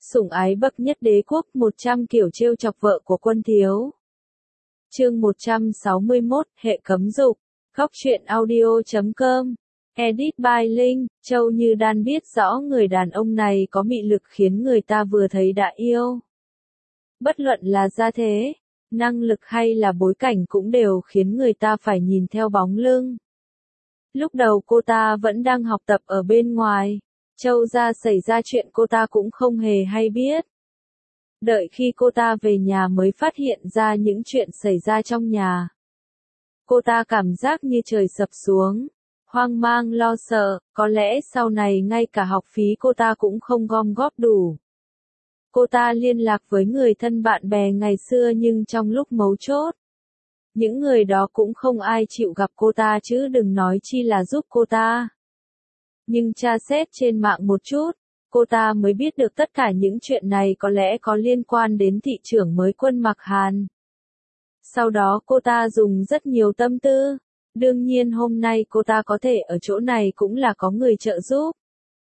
Sủng ái bậc nhất đế quốc, 100 kiểu trêu chọc vợ của quân thiếu. Chương 161, hệ cấm dục. Góc truyện audio.com. Edit by Linh. Châu Như Đan biết rõ người đàn ông này có mị lực khiến người ta vừa thấy đã yêu. Bất luận là gia thế, năng lực hay là bối cảnh cũng đều khiến người ta phải nhìn theo bóng lưng. Lúc đầu cô ta vẫn đang học tập ở bên ngoài. Châu gia xảy ra chuyện cô ta cũng không hề hay biết. Đợi khi cô ta về nhà mới phát hiện ra những chuyện xảy ra trong nhà. Cô ta cảm giác như trời sập xuống, hoang mang lo sợ, có lẽ sau này ngay cả học phí cô ta cũng không gom góp đủ. Cô ta liên lạc với người thân bạn bè ngày xưa nhưng trong lúc mấu chốt, những người đó cũng không ai chịu gặp cô ta chứ đừng nói chi là giúp cô ta. Nhưng tra xét trên mạng một chút, cô ta mới biết được tất cả những chuyện này có lẽ có liên quan đến thị trưởng mới Quân Mặc Hàn. Sau đó cô ta dùng rất nhiều tâm tư. Đương nhiên hôm nay cô ta có thể ở chỗ này cũng là có người trợ giúp.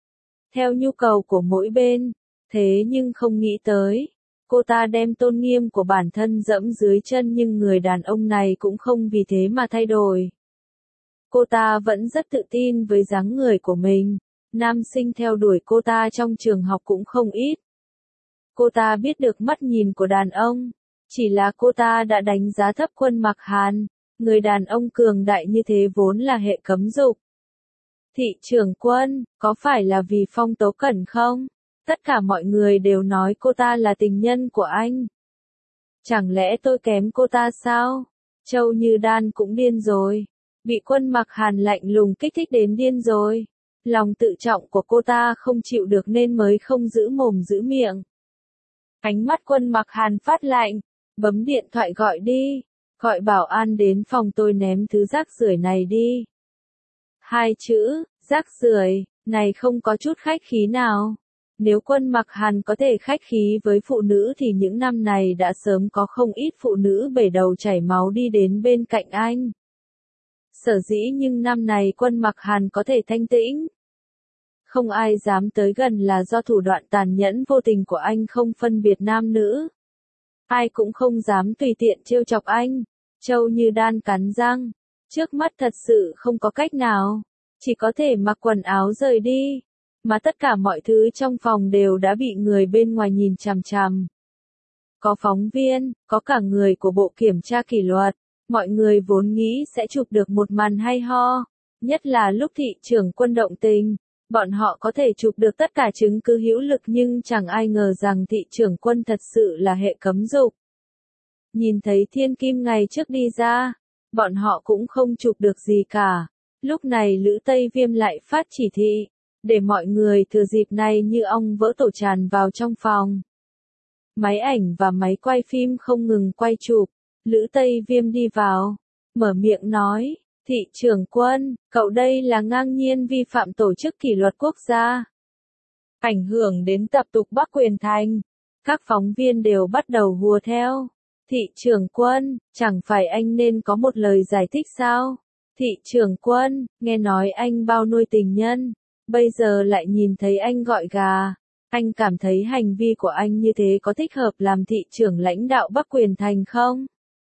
Theo nhu cầu của mỗi bên, thế nhưng không nghĩ tới. Cô ta đem tôn nghiêm của bản thân dẫm dưới chân nhưng người đàn ông này cũng không vì thế mà thay đổi. Cô ta vẫn rất tự tin với dáng người của mình. Nam sinh theo đuổi cô ta trong trường học cũng không ít. Cô ta biết được mắt nhìn của đàn ông. Chỉ là cô ta đã đánh giá thấp Quân Mặc Hàn. Người đàn ông cường đại như thế vốn là hệ cấm dục. Thị trưởng Quân, có phải là vì Phong Tố Cẩn không? Tất cả mọi người đều nói cô ta là tình nhân của anh. Chẳng lẽ tôi kém cô ta sao? Châu Như Đan cũng điên rồi. Bị Quân Mặc Hàn lạnh lùng kích thích đến điên rồi. Lòng tự trọng của cô ta không chịu được nên mới không giữ mồm giữ miệng. Ánh mắt Quân Mặc Hàn phát lạnh. Bấm điện thoại gọi đi. Gọi bảo an đến phòng tôi ném thứ rác rưởi này đi. 2 chữ, rác rưởi, này không có chút khách khí nào. Nếu Quân Mặc Hàn có thể khách khí với phụ nữ thì những năm này đã sớm có không ít phụ nữ bể đầu chảy máu đi đến bên cạnh anh. Sở dĩ nhưng năm này Quân Mặc Hàn có thể thanh tĩnh. Không ai dám tới gần là do thủ đoạn tàn nhẫn vô tình của anh không phân biệt nam nữ. Ai cũng không dám tùy tiện trêu chọc anh. Châu Như Đan cắn răng. Trước mắt thật sự không có cách nào. Chỉ có thể mặc quần áo rời đi. Mà tất cả mọi thứ trong phòng đều đã bị người bên ngoài nhìn chằm chằm. Có phóng viên, có cả người của bộ kiểm tra kỷ luật. Mọi người vốn nghĩ sẽ chụp được một màn hay ho. Nhất là lúc thị trưởng Quân động tình. Bọn họ có thể chụp được tất cả chứng cứ hữu lực nhưng chẳng ai ngờ rằng thị trưởng Quân thật sự là hệ cấm dục. Nhìn thấy Thiên Kim ngày trước đi ra, bọn họ cũng không chụp được gì cả. Lúc này Lữ Tây Viêm lại phát chỉ thị, để mọi người thừa dịp này như ong vỡ tổ tràn vào trong phòng. Máy ảnh và máy quay phim không ngừng quay chụp, Lữ Tây Viêm đi vào, mở miệng nói, thị trưởng Quân, cậu đây là ngang nhiên vi phạm tổ chức kỷ luật quốc gia. Ảnh hưởng đến tập tục Bắc Quyền Thành, các phóng viên đều bắt đầu hùa theo. Thị trưởng Quân, chẳng phải anh nên có một lời giải thích sao? Thị trưởng Quân, nghe nói anh bao nuôi tình nhân, bây giờ lại nhìn thấy anh gọi gà. Anh cảm thấy hành vi của anh như thế có thích hợp làm thị trưởng lãnh đạo Bắc Quyền Thành không?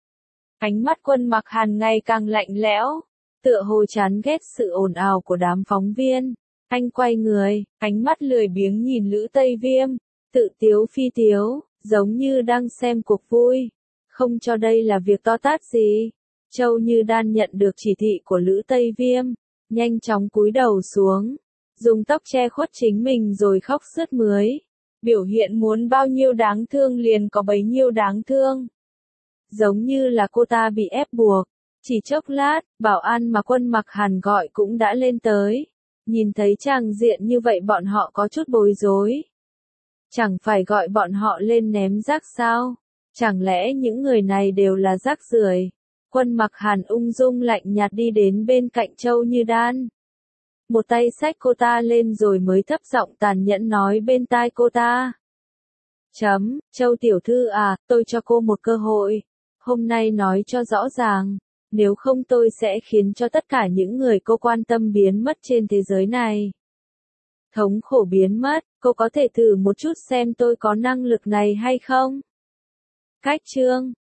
Ánh mắt Quân Mặc Hàn ngày càng lạnh lẽo, tựa hồ chán ghét sự ồn ào của đám phóng viên. Anh quay người, ánh mắt lười biếng nhìn Lữ Tây Viêm, tự tiếu phi tiếu, giống như đang xem cuộc vui. Không cho đây là việc to tát gì. Châu Như Đan nhận được chỉ thị của Lữ Tây Viêm, nhanh chóng cúi đầu xuống, dùng tóc che khuất chính mình rồi khóc sướt mướt. Biểu hiện muốn bao nhiêu đáng thương liền có bấy nhiêu đáng thương. Giống như là cô ta bị ép buộc. Chỉ chốc lát, bảo an mà Quân Mặc Hàn gọi cũng đã lên tới. Nhìn thấy tràng diện như vậy bọn họ có chút bối rối. Chẳng phải gọi bọn họ lên ném rác sao? Chẳng lẽ những người này đều là rác rưởi? Quân Mặc Hàn ung dung lạnh nhạt đi đến bên cạnh Châu Như Đan. Một tay xách cô ta lên rồi mới thấp giọng tàn nhẫn nói bên tai cô ta. Châu tiểu thư à, tôi cho cô một cơ hội. Hôm nay nói cho rõ ràng. Nếu không tôi sẽ khiến cho tất cả những người cô quan tâm biến mất trên thế giới này. Thống khổ biến mất, cô có thể thử một chút xem tôi có năng lực này hay không? Cách chương